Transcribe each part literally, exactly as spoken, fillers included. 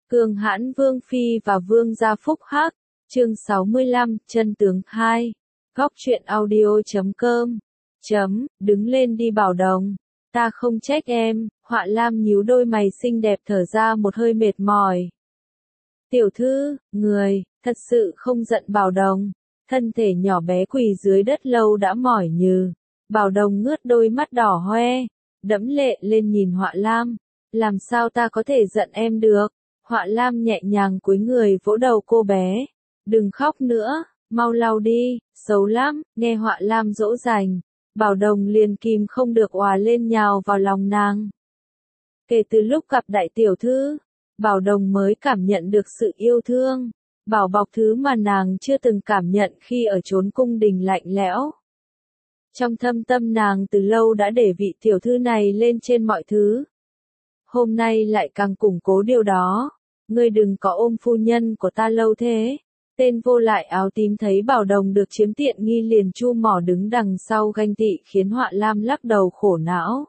Cường hãn Vương Phi và Vương gia phúc hắc, chương sáu mươi lăm, chân tướng hai. Góc truyện audio chấm com. Chấm, đứng lên đi Bảo Đồng. Ta không trách em, Họa Lam nhíu đôi mày xinh đẹp thở ra một hơi mệt mỏi. Tiểu thư, người, thật sự không giận Bảo Đồng. Thân thể nhỏ bé quỳ dưới đất lâu đã mỏi nhừ. Bảo Đồng ngước đôi mắt đỏ hoe, đẫm lệ lên nhìn Họa Lam. Làm sao ta có thể giận em được? Họa Lam nhẹ nhàng cúi người vỗ đầu cô bé. Đừng khóc nữa, mau lau đi, xấu lắm, nghe Họa Lam dỗ dành. Bảo Đồng liền kìm không được òa lên nhào vào lòng nàng. Kể từ lúc gặp đại tiểu thư, Bảo Đồng mới cảm nhận được sự yêu thương, bảo bọc thứ mà nàng chưa từng cảm nhận khi ở chốn cung đình lạnh lẽo. Trong thâm tâm nàng từ lâu đã để vị tiểu thư này lên trên mọi thứ. Hôm nay lại càng củng cố điều đó. Ngươi đừng có ôm phu nhân của ta lâu thế. Tên vô lại áo tím thấy Bảo Đồng được chiếm tiện nghi liền chu mỏ đứng đằng sau ganh tị khiến Họa Lam lắc đầu khổ não.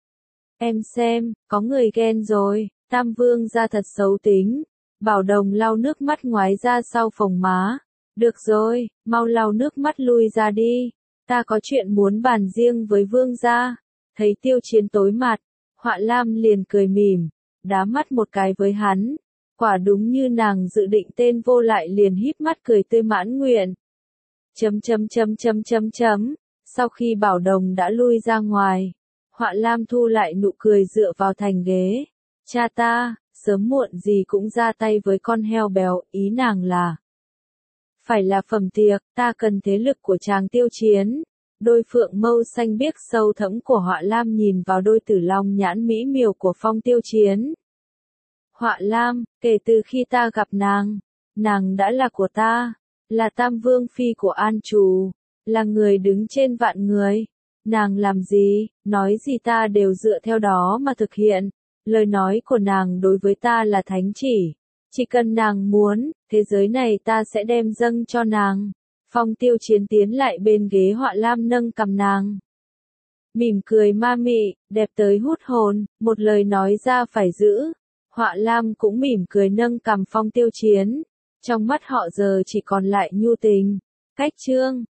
Em xem, có người ghen rồi, Tam Vương gia thật xấu tính. Bảo Đồng lau nước mắt ngoái ra sau phồng má. Được rồi, mau lau nước mắt lui ra đi. Ta có chuyện muốn bàn riêng với Vương gia. Thấy Tiêu Chiến tối mặt, Họa Lam liền cười mỉm, đá mắt một cái với hắn. Quả đúng như nàng dự định, tên vô lại liền híp mắt cười tươi mãn nguyện. Chấm chấm chấm chấm chấm chấm. Sau khi Bảo Đồng đã lui ra ngoài, Họa Lam thu lại nụ cười dựa vào thành ghế. Cha ta, sớm muộn gì cũng ra tay với con heo béo, ý nàng là. Phải là phẩm tiệc, ta cần thế lực của chàng Tiêu Chiến. Đôi phượng mâu xanh biếc sâu thẫm của Họa Lam nhìn vào đôi tử long nhãn mỹ miều của Phong Tiêu Chiến. Họa Lam, kể từ khi ta gặp nàng, nàng đã là của ta, là Tam Vương Phi của An Trù, là người đứng trên vạn người. Nàng làm gì, nói gì ta đều dựa theo đó mà thực hiện. Lời nói của nàng đối với ta là thánh chỉ. Chỉ cần nàng muốn, thế giới này ta sẽ đem dâng cho nàng. Phong Tiêu Chiến tiến lại bên ghế Họa Lam nâng cằm nàng. Mỉm cười ma mị, đẹp tới hút hồn, một lời nói ra phải giữ. Họa Lam cũng mỉm cười nâng cằm Phong Tiêu Chiến. Trong mắt họ giờ chỉ còn lại nhu tình. Cách chương.